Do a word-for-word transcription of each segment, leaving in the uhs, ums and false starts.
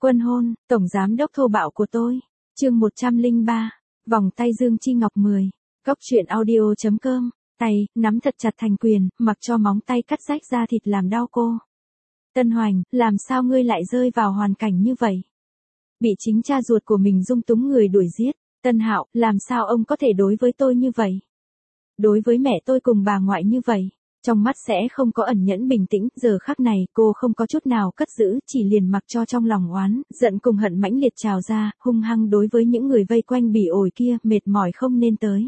Quân hôn, tổng giám đốc thô bạo của tôi. Chương một trăm lẻ ba, vòng tay Dương Chi Ngọc mười. Góc truyện audio chấm com. Tay, nắm thật chặt thành quyền, mặc cho móng tay cắt rách da thịt làm đau cô. Tân Hoành, làm sao ngươi lại rơi vào hoàn cảnh như vậy? Bị chính cha ruột của mình dung túng người đuổi giết. Tân Hạo, làm sao ông có thể đối với tôi như vậy? Đối với mẹ tôi cùng bà ngoại như vậy. Trong mắt sẽ không có ẩn nhẫn bình tĩnh, giờ khắc này cô không có chút nào cất giữ, chỉ liền mặc cho trong lòng oán, giận cùng hận mãnh liệt trào ra, hung hăng đối với những người vây quanh bỉ ổi kia, mệt mỏi không nên tới.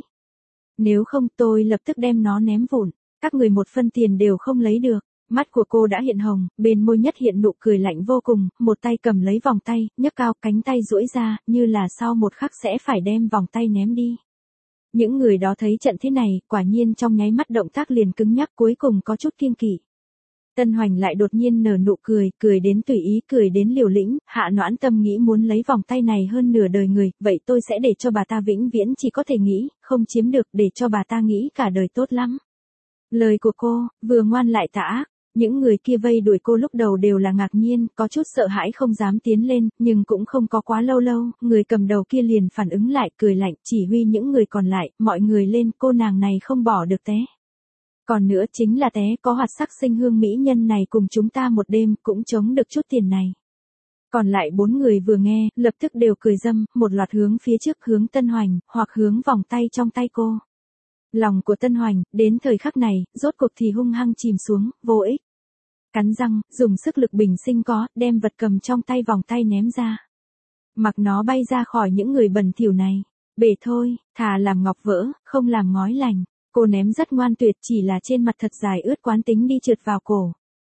Nếu không tôi lập tức đem nó ném vụn, các người một phân tiền đều không lấy được. Mắt của cô đã hiện hồng, bên môi nhất hiện nụ cười lạnh vô cùng, một tay cầm lấy vòng tay, nhấc cao cánh tay duỗi ra, như là sau một khắc sẽ phải đem vòng tay ném đi. Những người đó thấy trận thế này, quả nhiên trong nháy mắt động tác liền cứng nhắc, cuối cùng có chút kiêng kỵ. Tân Hoành lại đột nhiên nở nụ cười, cười đến tùy ý, cười đến liều lĩnh, Hạ Noãn Tâm nghĩ muốn lấy vòng tay này hơn nửa đời người, vậy tôi sẽ để cho bà ta vĩnh viễn chỉ có thể nghĩ, không chiếm được, để cho bà ta nghĩ cả đời tốt lắm. Lời của cô, vừa ngoan lại tà ác. Những người kia vây đuổi cô lúc đầu đều là ngạc nhiên, có chút sợ hãi không dám tiến lên, nhưng cũng không có quá lâu lâu, người cầm đầu kia liền phản ứng lại, cười lạnh, chỉ huy những người còn lại, mọi người lên, cô nàng này không bỏ được té. Còn nữa chính là té có hoạt sắc sinh hương mỹ nhân này cùng chúng ta một đêm, cũng chống được chút tiền này. Còn lại bốn người vừa nghe, lập tức đều cười râm, một loạt hướng phía trước, hướng Tân Hoành, hoặc hướng vòng tay trong tay cô. Lòng của Tân Hoành, đến thời khắc này, rốt cuộc thì hung hăng chìm xuống, vô ích. Cắn răng, dùng sức lực bình sinh có, đem vật cầm trong tay vòng tay ném ra. Mặc nó bay ra khỏi những người bẩn thỉu này. Bể thôi, thà làm ngọc vỡ, không làm ngói lành. Cô ném rất ngoan tuyệt, chỉ là trên mặt thật dài ướt quán tính đi trượt vào cổ.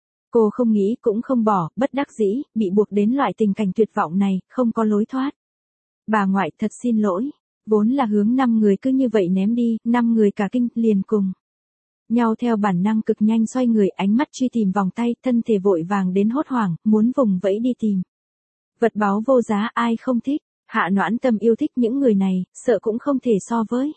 Cô không nghĩ cũng không bỏ, bất đắc dĩ, bị buộc đến loại tình cảnh tuyệt vọng này, không có lối thoát. Bà ngoại thật xin lỗi. Vốn là hướng năm người cứ như vậy ném đi, năm người cả kinh, liền cùng nhau theo bản năng cực nhanh xoay người, ánh mắt truy tìm vòng tay, thân thể vội vàng đến hốt hoảng, muốn vùng vẫy đi tìm. Vật báu vô giá ai không thích, Hạ Noãn Tâm yêu thích những người này, sợ cũng không thể so với.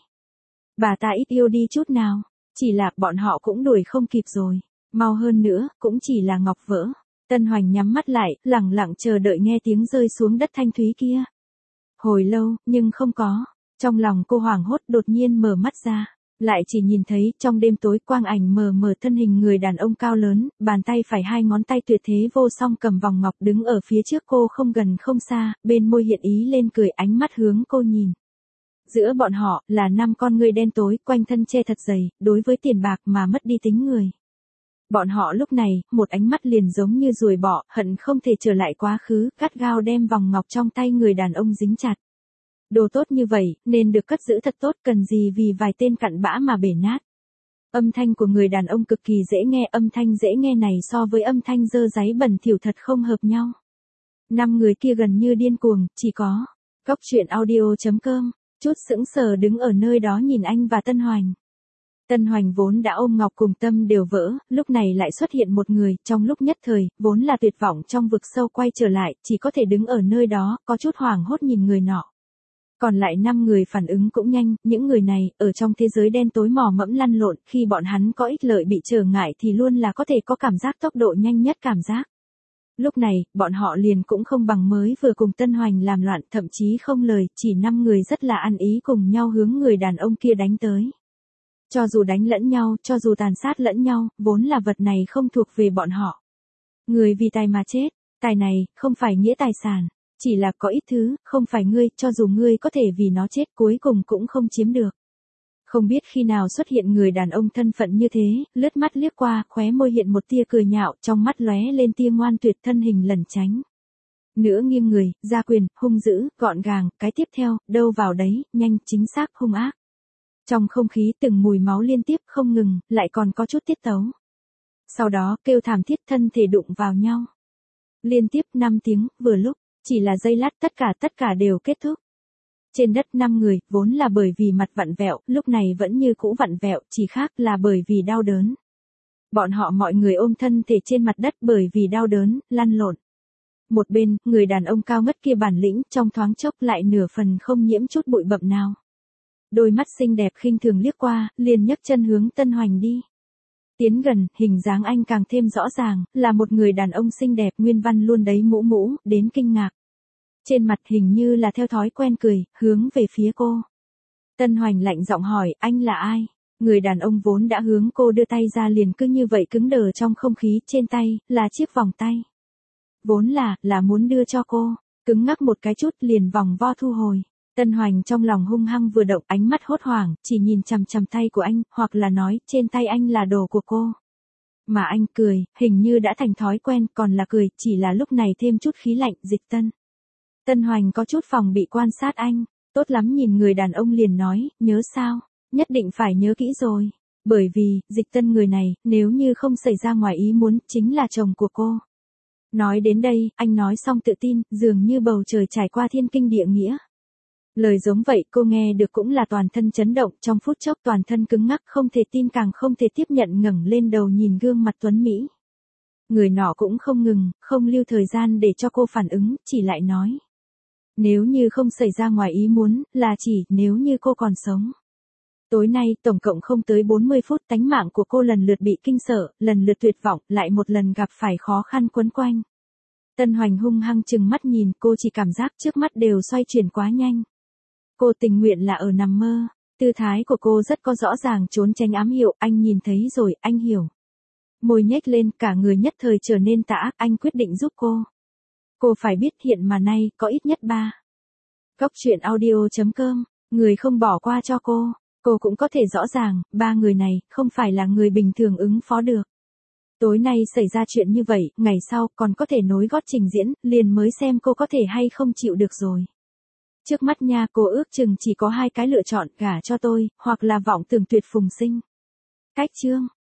Bà ta ít yêu đi chút nào, chỉ là bọn họ cũng đuổi không kịp rồi, mau hơn nữa, cũng chỉ là ngọc vỡ. Tân Hoành nhắm mắt lại, lặng lặng chờ đợi nghe tiếng rơi xuống đất thanh thúy kia. Hồi lâu, nhưng không có. Trong lòng cô hoảng hốt đột nhiên mở mắt ra, lại chỉ nhìn thấy trong đêm tối quang ảnh mờ mờ thân hình người đàn ông cao lớn, bàn tay phải hai ngón tay tuyệt thế vô song cầm vòng ngọc đứng ở phía trước cô không gần không xa, bên môi hiện ý lên cười, ánh mắt hướng cô nhìn. Giữa bọn họ là năm con ngươi đen tối, quanh thân che thật dày, đối với tiền bạc mà mất đi tính người. Bọn họ lúc này, một ánh mắt liền giống như ruồi bọ, hận không thể trở lại quá khứ, gắt gao đem vòng ngọc trong tay người đàn ông dính chặt. Đồ tốt như vậy, nên được cất giữ thật tốt, cần gì vì vài tên cặn bã mà bể nát. Âm thanh của người đàn ông cực kỳ dễ nghe, âm thanh dễ nghe này so với âm thanh dơ dáy bẩn thỉu thật không hợp nhau. Năm người kia gần như điên cuồng, chỉ có góc truyện audio chấm com, chút sững sờ đứng ở nơi đó nhìn anh và Tân Hoành. Tân Hoành vốn đã ôm ngọc cùng tâm đều vỡ, lúc này lại xuất hiện một người, trong lúc nhất thời, vốn là tuyệt vọng trong vực sâu quay trở lại, chỉ có thể đứng ở nơi đó, có chút hoảng hốt nhìn người nọ. Còn lại năm người phản ứng cũng nhanh, những người này, ở trong thế giới đen tối mò mẫm lăn lộn, khi bọn hắn có ích lợi bị trở ngại thì luôn là có thể có cảm giác tốc độ nhanh nhất cảm giác. Lúc này, bọn họ liền cũng không bằng mới vừa cùng Tân Hoành làm loạn, thậm chí không lời, chỉ năm người rất là ăn ý cùng nhau hướng người đàn ông kia đánh tới. Cho dù đánh lẫn nhau, cho dù tàn sát lẫn nhau, vốn là vật này không thuộc về bọn họ. Người vì tài mà chết, tài này, không phải nghĩa tài sản. Chỉ là có ít thứ, không phải ngươi, cho dù ngươi có thể vì nó chết cuối cùng cũng không chiếm được. Không biết khi nào xuất hiện người đàn ông thân phận như thế, lướt mắt liếc qua, khóe môi hiện một tia cười nhạo, trong mắt lóe lên tia ngoan tuyệt, thân hình lẩn tránh. Nữa nghiêng người, ra quyền, hung dữ, gọn gàng, cái tiếp theo, đâu vào đấy, nhanh, chính xác, hung ác. Trong không khí từng mùi máu liên tiếp không ngừng, lại còn có chút tiết tấu. Sau đó, kêu thảm thiết thân thể đụng vào nhau. Liên tiếp năm tiếng, vừa lúc. Chỉ là giây lát tất cả tất cả đều kết thúc. Trên đất năm người, vốn là bởi vì mặt vặn vẹo, lúc này vẫn như cũ vặn vẹo, chỉ khác là bởi vì đau đớn. Bọn họ mọi người ôm thân thể trên mặt đất bởi vì đau đớn, lăn lộn. Một bên, người đàn ông cao ngất kia bản lĩnh, trong thoáng chốc lại nửa phần không nhiễm chút bụi bặm nào. Đôi mắt xinh đẹp khinh thường liếc qua, liền nhấc chân hướng Tân Hoành đi. Tiến gần, hình dáng anh càng thêm rõ ràng, là một người đàn ông xinh đẹp, nguyên văn luôn đấy mũ mũ, đến kinh ngạc. Trên mặt hình như là theo thói quen cười, hướng về phía cô. Tân Hoành lạnh giọng hỏi, anh là ai? Người đàn ông vốn đã hướng cô đưa tay ra liền cứ như vậy cứng đờ trong không khí, trên tay, là chiếc vòng tay. Vốn là, là muốn đưa cho cô, cứng ngắc một cái chút liền vòng vo thu hồi. Tân Hoành trong lòng hung hăng vừa động, ánh mắt hốt hoảng, chỉ nhìn chằm chằm tay của anh, hoặc là nói, trên tay anh là đồ của cô. Mà anh cười, hình như đã thành thói quen, còn là cười, chỉ là lúc này thêm chút khí lạnh, Dịch Tân. Tân Hoành có chút phòng bị quan sát anh, tốt lắm nhìn người đàn ông liền nói, nhớ sao, nhất định phải nhớ kỹ rồi. Bởi vì, Dịch Tân người này, nếu như không xảy ra ngoài ý muốn, chính là chồng của cô. Nói đến đây, anh nói xong tự tin, dường như bầu trời trải qua thiên kinh địa nghĩa. Lời giống vậy cô nghe được cũng là toàn thân chấn động, trong phút chốc toàn thân cứng ngắc, không thể tin càng không thể tiếp nhận, ngẩng lên đầu nhìn gương mặt tuấn Mỹ. Người nọ cũng không ngừng, không lưu thời gian để cho cô phản ứng, chỉ lại nói. Nếu như không xảy ra ngoài ý muốn, là chỉ nếu như cô còn sống. Tối nay, tổng cộng không tới bốn mươi phút, tánh mạng của cô lần lượt bị kinh sợ, lần lượt tuyệt vọng, lại một lần gặp phải khó khăn quấn quanh. Tân Hoành hung hăng chừng mắt nhìn, cô chỉ cảm giác trước mắt đều xoay chuyển quá nhanh. Cô tình nguyện là ở nằm mơ, tư thái của cô rất có rõ ràng trốn tránh ám hiệu, anh nhìn thấy rồi, anh hiểu. Môi nhếch lên, cả người nhất thời trở nên tà ác, anh quyết định giúp cô. Cô phải biết hiện mà nay, có ít nhất ba. Góc truyện audio chấm com, người không bỏ qua cho cô, cô cũng có thể rõ ràng, ba người này, không phải là người bình thường ứng phó được. Tối nay xảy ra chuyện như vậy, ngày sau, còn có thể nối gót trình diễn, liền mới xem cô có thể hay không chịu được rồi. Trước mắt nha, cô ước chừng chỉ có hai cái lựa chọn, gả cho tôi, hoặc là vọng tưởng tuyệt phùng sinh. Cách chương.